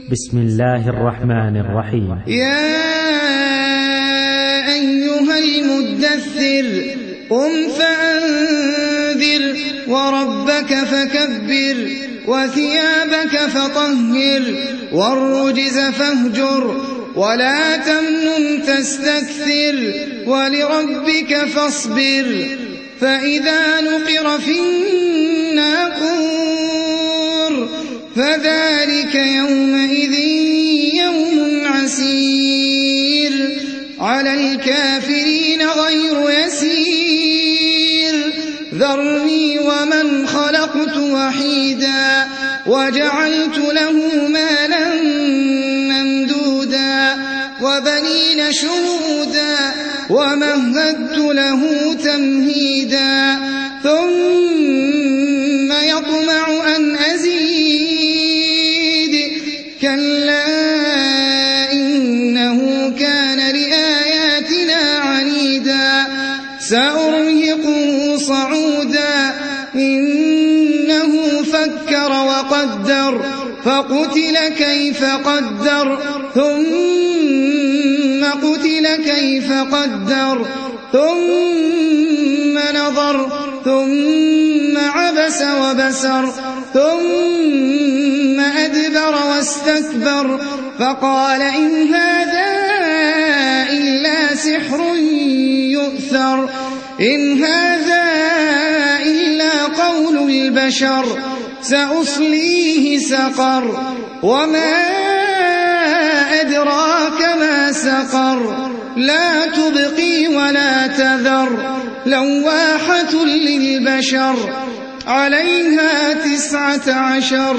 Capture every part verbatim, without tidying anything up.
بسم الله الرحمن الرحيم. يا أيها المدثر قم فأنذر وربك فكبر وثيابك فطهر والرجز فاهجر ولا تمنن تستكثر ولربك فاصبر فإذا نقر في الناقور فذلك يومئذ يوم عسير على الكافرين غير يسير ذرني ومن خلقت وحيدا وجعلت له مالا ممدودا وبنين شهودا ومهدت له تمهيدا ثم يطمع أن أزيد كلا إنه كان لآياتنا عنيدا سأرهقه صعودا إنه فكر وقدر فقتل كيف قدر ثم قتل كيف قدر ثم نظر ثم عبس وبسر ثم أدبر واستكبر فقال إن هذا إلا سحر يؤثر إن هذا إلا قول البشر سأصليه سقر وما أدراك ما سقر لا تبقي ولا تذر لواحة للبشر عليها تسعة عشر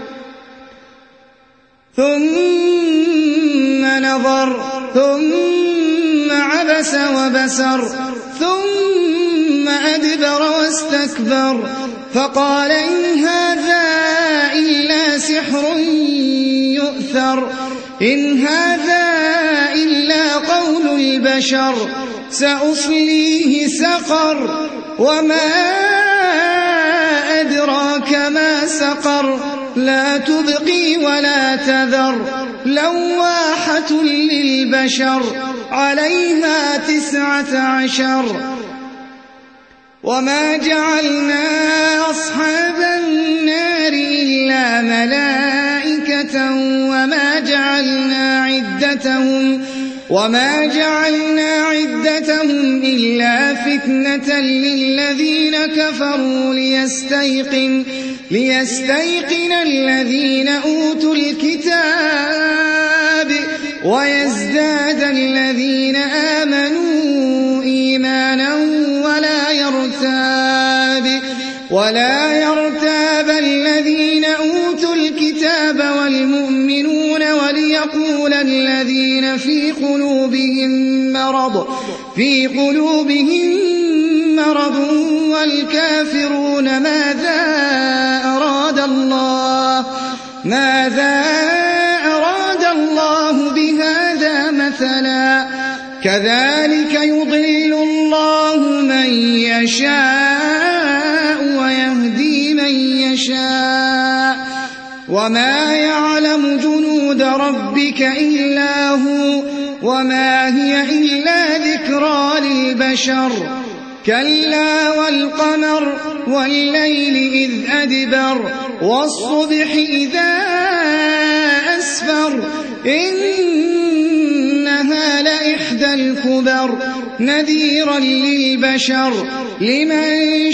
ثم نظر ثم عبس وبسر ثم أدبر واستكبر فقال إن هذا إلا سحر يؤثر إن هذا إلا قول البشر سأصليه سقر وما أدراك ما سقر لا تبقي ولا تذر لواحة للبشر عليها تسعة عشر وما جعلنا أصحاب النار إلا ملائكة وما جعلنا عدتهم وما جعلنا عدتهم إلا فتنة للذين كفروا ليستيقن ليستيقن الذين أوتوا الكتاب ويزداد الذين آمنوا إيمانا ولا يرتاب ولا يرتاب الذين أوتوا الكتاب والمؤمنون وليقول الذين في قلوبهم مرض في قلوبهم مرض والكافرون ماذا أراد الله ماذا أراد الله بهذا مثلا كذلك يضل الله من يشاء ويهدي من يشاء وما يعلم جنود ربك إلا هو وما هي إلا ذكرى للبشر كلا والقمر والليل إذ أدبر والصبح إذا أسفر إنها لإحدى الكبر نذيرا للبشر لمن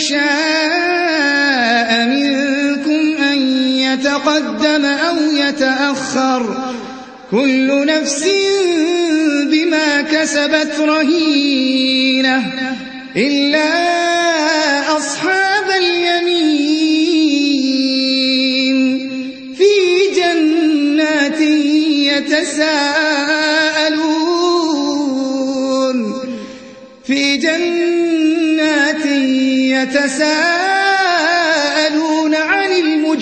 شاء منكم أن يتقدم أو يتأخر كل نفس بما كسبت رهينة إلا أصحاب اليمين في جنات يتساءلون في جنات يتساءلون عن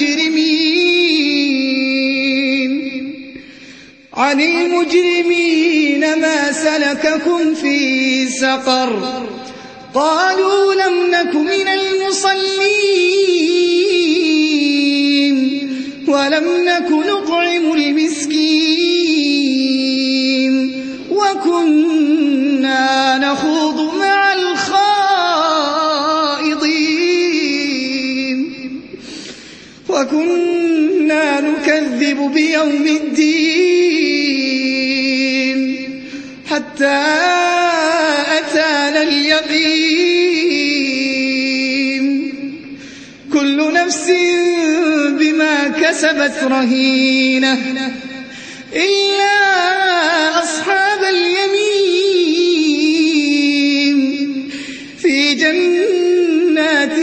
المجرمين عن المجرمين ما سلككم في سقر قالوا لم نك من المصلين ولم نك نطعم المسكين وكنا نكذب بيوم الدين حتى أتانا اليقين كل نفس بما كسبت رهينة إلا أصحاب اليمين في جنات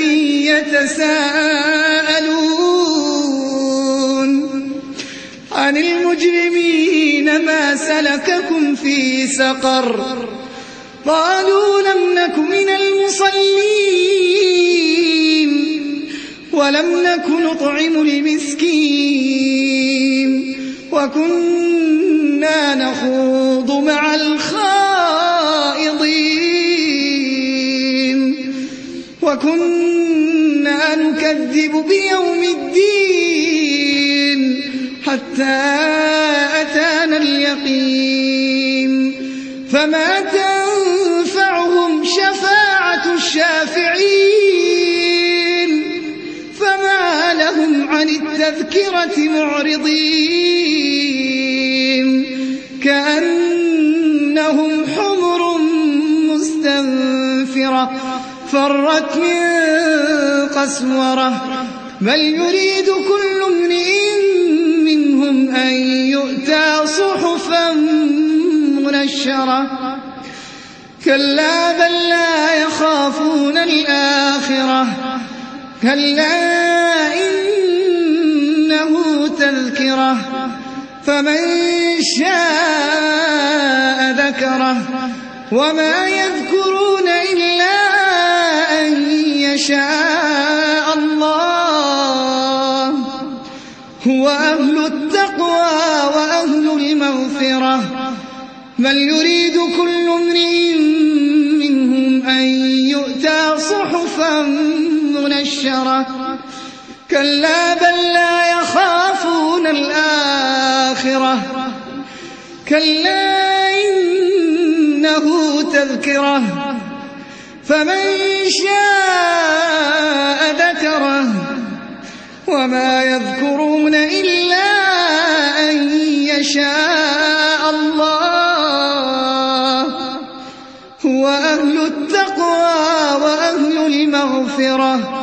يتساءلون عن المجرمين ما سلككم في سقر قالوا لم نك من المصلين ولم نك نطعم المسكين وكنا نخوض مع الخائضين وكنا نكذب بيوم الدين حتى أتانا اليقين فما تنفعهم شفاعة الشافعين فما لهم عن التذكرة معرضين كأنهم حمر مستنفرة فرت من قسورة بل يريد كل امرئ منهم أن يؤتى صحفا منشرة كلا بل لا يخافون الآخرة كلا إنه تذكرة فمن شاء ذكره وما يذكرون إلا أن يشاء الله هو أهل التقوى وأهل المغفرة بل يريد كل امرئ منهم أن يؤتى صحفا منشرة كلا بل لا يخافون الآخرة كلا إنه تذكرة فمن شاء ذكره وما يذكرون إلا أن يشاء الله هو أهل التقوى وأهل المغفرة